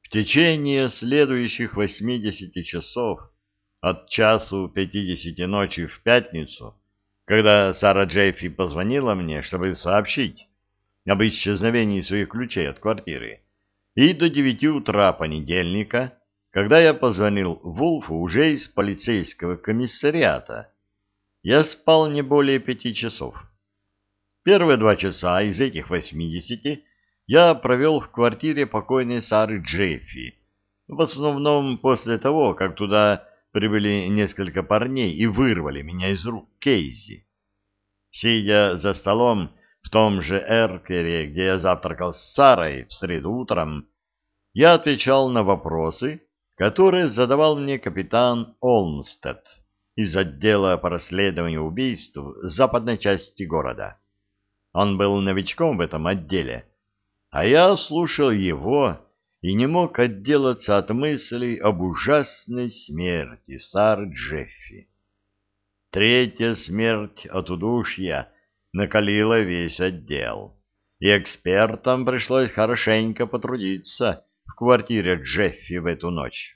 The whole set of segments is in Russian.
В течение следующих 80 часов от часу 50 ночи в пятницу, когда Сара Джеффи позвонила мне, чтобы сообщить об исчезновении своих ключей от квартиры, и до 9 утра понедельника, когда я позвонил Вулфу уже из полицейского комиссариата, я спал не более 5 часов. Первые 2 часа из этих 80 я провел в квартире покойной Сары Джеффи, в основном после того, как туда прибыли несколько парней и вырвали меня из рук Кейзи. Сидя за столом в том же эркере, где я завтракал с Сарой в среду утром, я отвечал на вопросы, которые задавал мне капитан Олмстед из отдела по расследованию убийств западной части города. Он был новичком в этом отделе, а я слушал его и не мог отделаться от мыслей об ужасной смерти Сары Джеффи. Третья смерть от удушья накалила весь отдел, и экспертам пришлось хорошенько потрудиться в квартире Джеффи в эту ночь.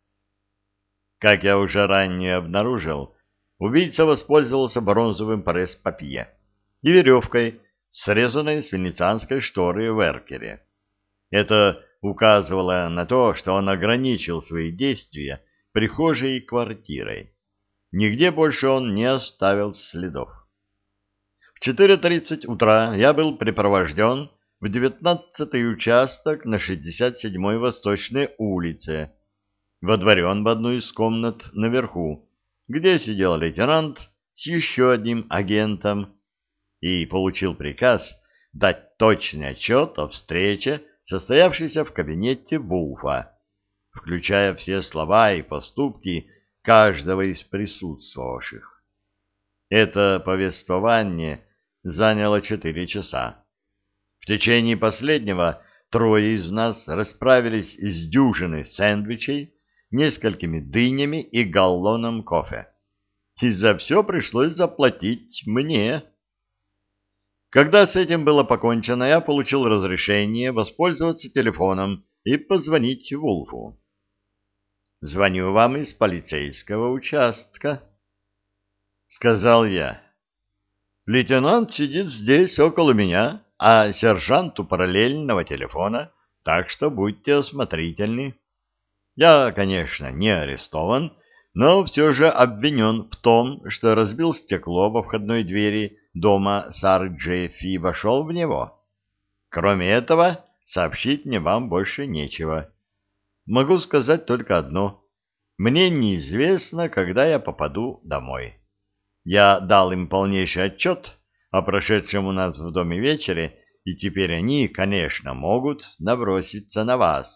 Как я уже ранее обнаружил, убийца воспользовался бронзовым пресс-папье и веревкой, срезанной с венецианской шторы в эркере. Это указывало на то, что он ограничил свои действия прихожей и квартирой. Нигде больше он не оставил следов. В 4:30 утра я был припровожден в 19-й участок на 67-й Восточной улице, водворен в одну из комнат наверху, где сидел лейтенант с еще одним агентом, и получил приказ дать точный отчет о встрече, состоявшейся в кабинете Вулфа, включая все слова и поступки каждого из присутствовавших. Это повествование заняло 4 часа. В течение последнего 3 из нас расправились с дюжиной сэндвичей, несколькими дынями и галлоном кофе. И за все пришлось заплатить мне. Когда с этим было покончено, я получил разрешение воспользоваться телефоном и позвонить Вулфу. «Звоню вам из полицейского участка», — сказал я. «Лейтенант сидит здесь, около меня, а сержант у параллельного телефона, так что будьте осмотрительны. Я, конечно, не арестован, но все же обвинен в том, что разбил стекло во входной двери дома Сары Джеффи и вошел в него. Кроме этого, сообщить мне вам больше нечего. Могу сказать только одно. Мне неизвестно, когда я попаду домой. Я дал им полнейший отчет о прошедшем у нас в доме вечере, и теперь они, конечно, могут наброситься на вас».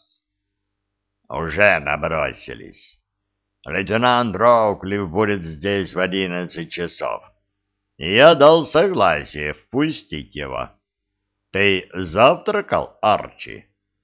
«Уже набросились. Лейтенант Роуклифф будет здесь в 11 часов. И я дал согласие впустить его. Ты завтракал, Арчи?»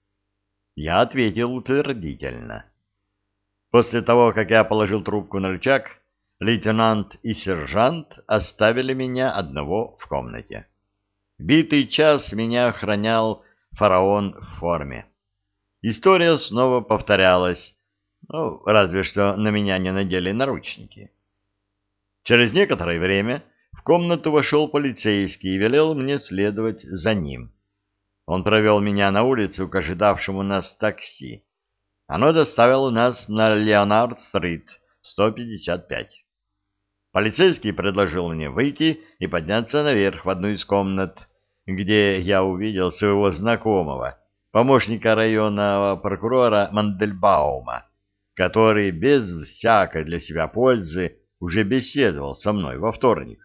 Я ответил утвердительно. После того, как я положил трубку на рычаг, лейтенант и сержант оставили меня одного в комнате. Битый час меня охранял фараон в форме. История снова повторялась, разве что на меня не надели наручники. Через некоторое время в комнату вошел полицейский и велел мне следовать за ним. Он провел меня на улицу к ожидавшему нас такси. Оно доставило нас на Леонард-стрит, 155. Полицейский предложил мне выйти и подняться наверх в одну из комнат, где я увидел своего знакомого, помощника районного прокурора Мандельбаума, который без всякой для себя пользы уже беседовал со мной во вторник.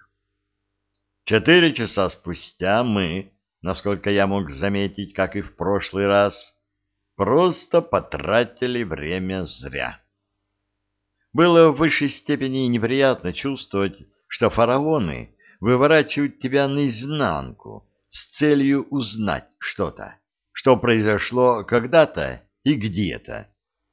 4 часа спустя мы, насколько я мог заметить, как и в прошлый раз, просто потратили время зря. Было в высшей степени неприятно чувствовать, что фараоны выворачивают тебя наизнанку с целью узнать что-то, что произошло когда-то и где-то.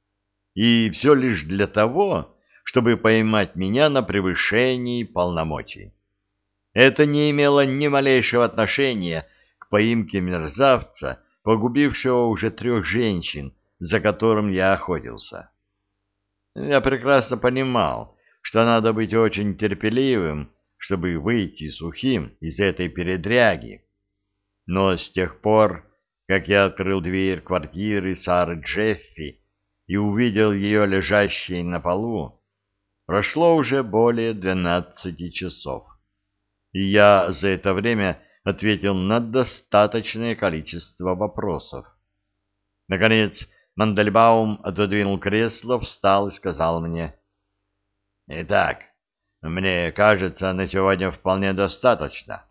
И все лишь для того, чтобы поймать меня на превышении полномочий. Это не имело ни малейшего отношения к поимке мерзавца, погубившего уже 3 женщин за которым я охотился. Я прекрасно понимал, что надо быть очень терпеливым, чтобы выйти сухим из этой передряги. Но с тех пор, как я открыл дверь квартиры Сары Джеффи и увидел ее лежащей на полу, прошло уже более 12 часов. И я за это время ответил на достаточное количество вопросов. Наконец, Мандельбаум отодвинул кресло, встал и сказал мне: «Итак, мне кажется, на сегодня вполне достаточно.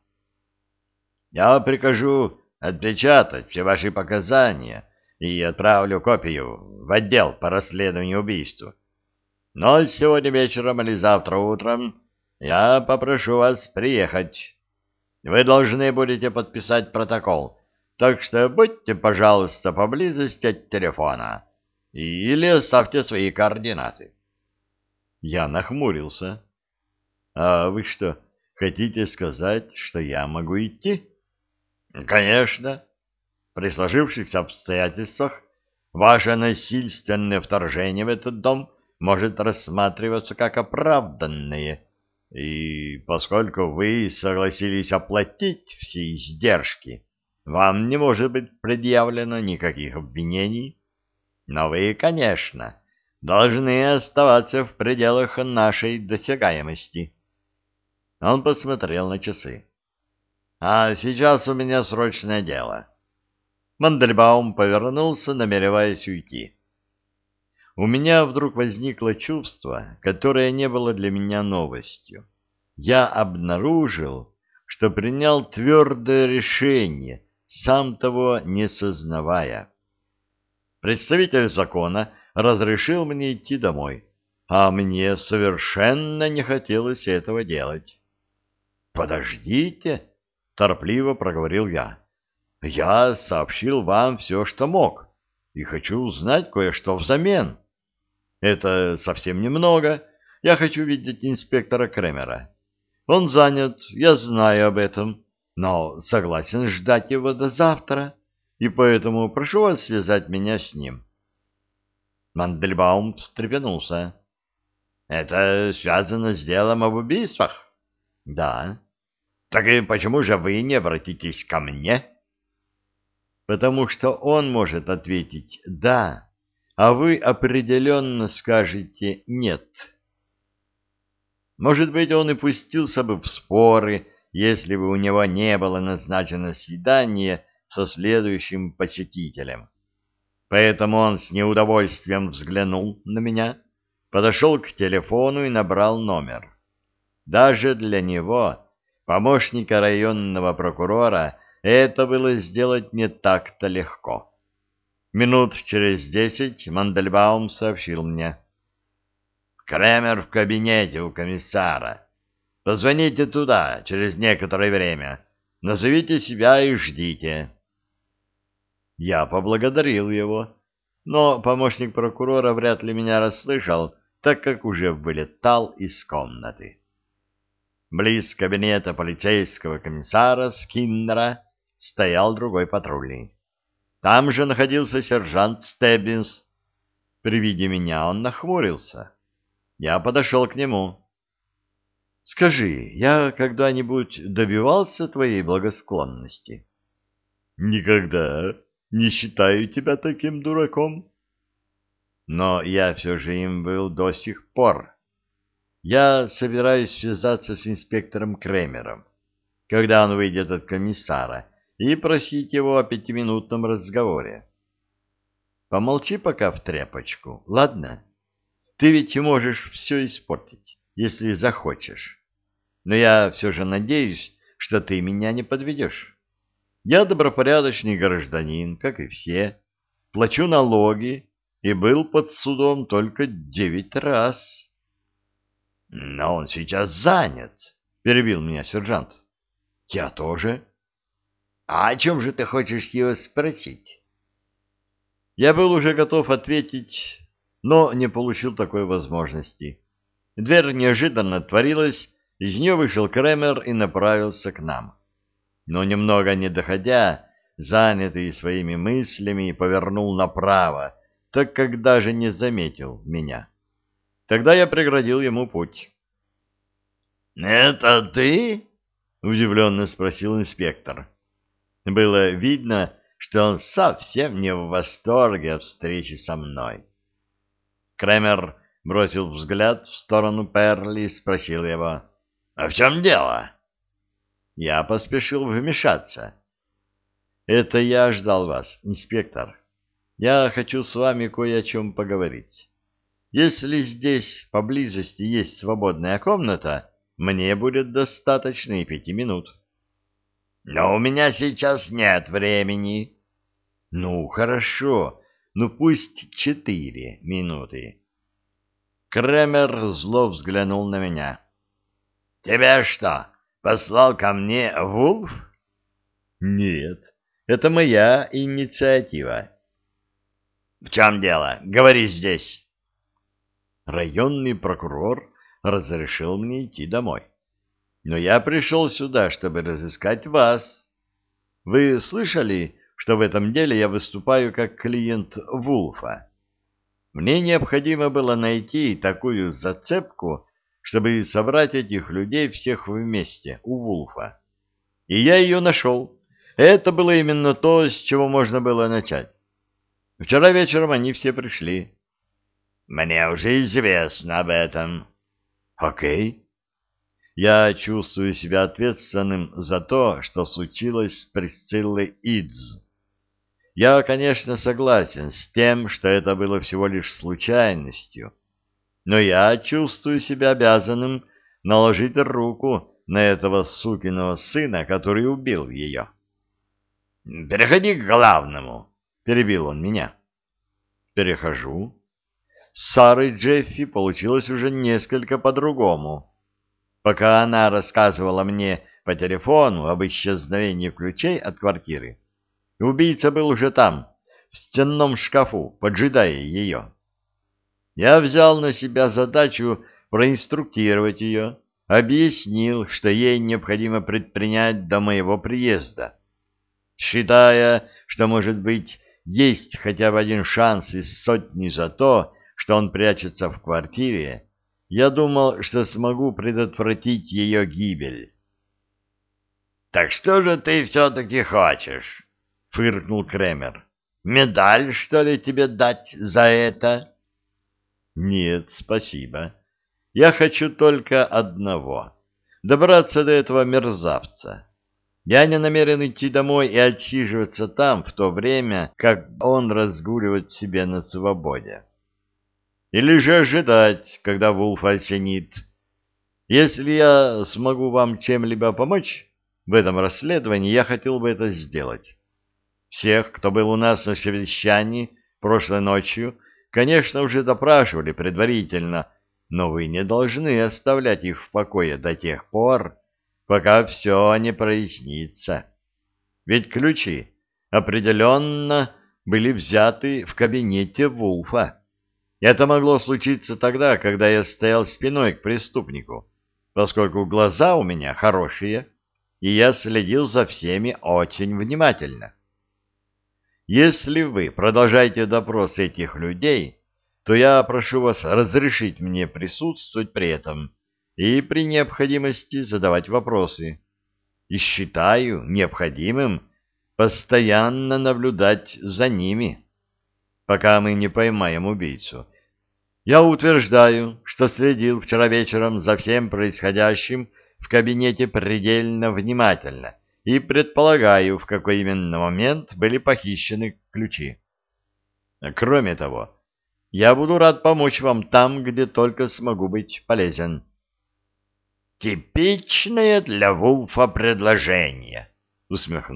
Я прикажу отпечатать все ваши показания и отправлю копию в отдел по расследованию убийства. Но сегодня вечером или завтра утром я попрошу вас приехать. Вы должны будете подписать протокол, так что будьте, пожалуйста, поблизости от телефона или оставьте свои координаты». Я нахмурился. «А вы что, хотите сказать, что я могу идти?» «Конечно. При сложившихся обстоятельствах ваше насильственное вторжение в этот дом может рассматриваться как оправданное, и поскольку вы согласились оплатить все издержки, вам не может быть предъявлено никаких обвинений. Но вы, конечно, должны оставаться в пределах нашей досягаемости». Он посмотрел на часы. «А сейчас у меня срочное дело». Мандельбаум повернулся, намереваясь уйти. У меня вдруг возникло чувство, которое не было для меня новостью. Я обнаружил, что принял твердое решение, сам того не сознавая. Представитель закона разрешил мне идти домой, а мне совершенно не хотелось этого делать. «Подождите», — торопливо проговорил я. «Я сообщил вам все, что мог, и хочу узнать кое-что взамен. Это совсем немного. Я хочу видеть инспектора Кремера. Он занят, я знаю об этом, но согласен ждать его до завтра, и поэтому прошу вас связать меня с ним». Мандельбаум встрепенулся. «Это связано с делом об убийствах?» «Да». «Так и почему же вы не обратитесь ко мне?» «Потому что он может ответить «да», а вы определенно скажете «нет». Может быть, он и пустился бы в споры, если бы у него не было назначено свидание со следующим посетителем. Поэтому он с неудовольствием взглянул на меня, подошел к телефону и набрал номер. Даже для него, помощника районного прокурора, это было сделать не так-то легко. Минут через 10 Мандельбаум сообщил мне: «Кремер в кабинете у комиссара. Позвоните туда через некоторое время. Назовите себя и ждите». Я поблагодарил его, но помощник прокурора вряд ли меня расслышал, так как уже вылетал из комнаты. Близ кабинета полицейского комиссара Скиннера стоял другой патрульный. Там же находился сержант Стеббинс. При виде меня он нахмурился. Я подошел к нему. «Скажи, я когда-нибудь добивался твоей благосклонности?» «Никогда не считаю тебя таким дураком». «Но я все же им был до сих пор. Я собираюсь связаться с инспектором Кремером, когда он выйдет от комиссара, и просить его о 5-минутном разговоре. Помолчи пока в тряпочку, ладно? Ты ведь можешь все испортить, если захочешь. Но я все же надеюсь, что ты меня не подведешь. Я добропорядочный гражданин, как и все, плачу налоги и был под судом только 9 раз». «Но он сейчас занят», — перебил меня сержант. «Я тоже». «А о чем же ты хочешь его спросить?» Я был уже готов ответить, но не получил такой возможности. Дверь неожиданно отворилась, из нее вышел Кремер и направился к нам. Но немного не доходя, занятый своими мыслями, повернул направо, так как даже не заметил меня. Тогда я преградил ему путь. «Это ты?» — удивленно спросил инспектор. Было видно, что он совсем не в восторге от встречи со мной. Кремер бросил взгляд в сторону Перли и спросил его: «А в чем дело?» Я поспешил вмешаться. «Это я ждал вас, инспектор. Я хочу с вами кое о чем поговорить. Если здесь поблизости есть свободная комната, мне будет достаточно и 5 минут». «Но у меня сейчас нет времени». «Ну, хорошо. Ну, пусть 4 минуты». Кремер зло взглянул на меня. «Тебя что, послал ко мне Вулф?» «Нет, это моя инициатива». «В чем дело? Говори здесь». Районный прокурор разрешил мне идти домой. Но я пришел сюда, чтобы разыскать вас. Вы слышали, что в этом деле я выступаю как клиент Вулфа? Мне необходимо было найти такую зацепку, чтобы собрать этих людей всех вместе у Вулфа. И я ее нашел. Это было именно то, с чего можно было начать. Вчера вечером они все пришли. Мне уже известно об этом. Окей. Я чувствую себя ответственным за то, что случилось с Присциллой Идз. Я, конечно, согласен с тем, что это было всего лишь случайностью, но я чувствую себя обязанным наложить руку на этого сукиного сына, который убил ее. «Переходи к главному», — перебил он меня. «Перехожу. С Сарой Джеффи получилось уже несколько по-другому. Пока она рассказывала мне по телефону об исчезновении ключей от квартиры, убийца был уже там, в стенном шкафу, поджидая ее. Я взял на себя задачу проинструктировать ее, объяснил, что ей необходимо предпринять до моего приезда. Считая, что, может быть, есть хотя бы один шанс из сотни за то, что он прячется в квартире, я думал, что смогу предотвратить ее гибель. — Так что же ты все-таки хочешь? — фыркнул Кремер. — Медаль, что ли, тебе дать за это? — Нет, спасибо. Я хочу только одного — добраться до этого мерзавца. Я не намерен идти домой и отсиживаться там в то время, как он разгуливает себе на свободе. Или же ожидать, когда Вулф осенит. Если я смогу вам чем-либо помочь в этом расследовании, я хотел бы это сделать. Всех, кто был у нас на совещании прошлой ночью, конечно, уже допрашивали предварительно, но вы не должны оставлять их в покое до тех пор, пока все не прояснится. Ведь ключи определенно были взяты в кабинете Вулфа. Это могло случиться тогда, когда я стоял спиной к преступнику, поскольку глаза у меня хорошие, и я следил за всеми очень внимательно. Если вы продолжаете допрос этих людей, то я прошу вас разрешить мне присутствовать при этом и при необходимости задавать вопросы. И считаю необходимым постоянно наблюдать за ними, пока мы не поймаем убийцу. Я утверждаю, что следил вчера вечером за всем происходящим в кабинете предельно внимательно и предполагаю, в какой именно момент были похищены ключи. Кроме того, я буду рад помочь вам там, где только смогу быть полезен. — Типичное для Вулфа предложение, — усмехнулся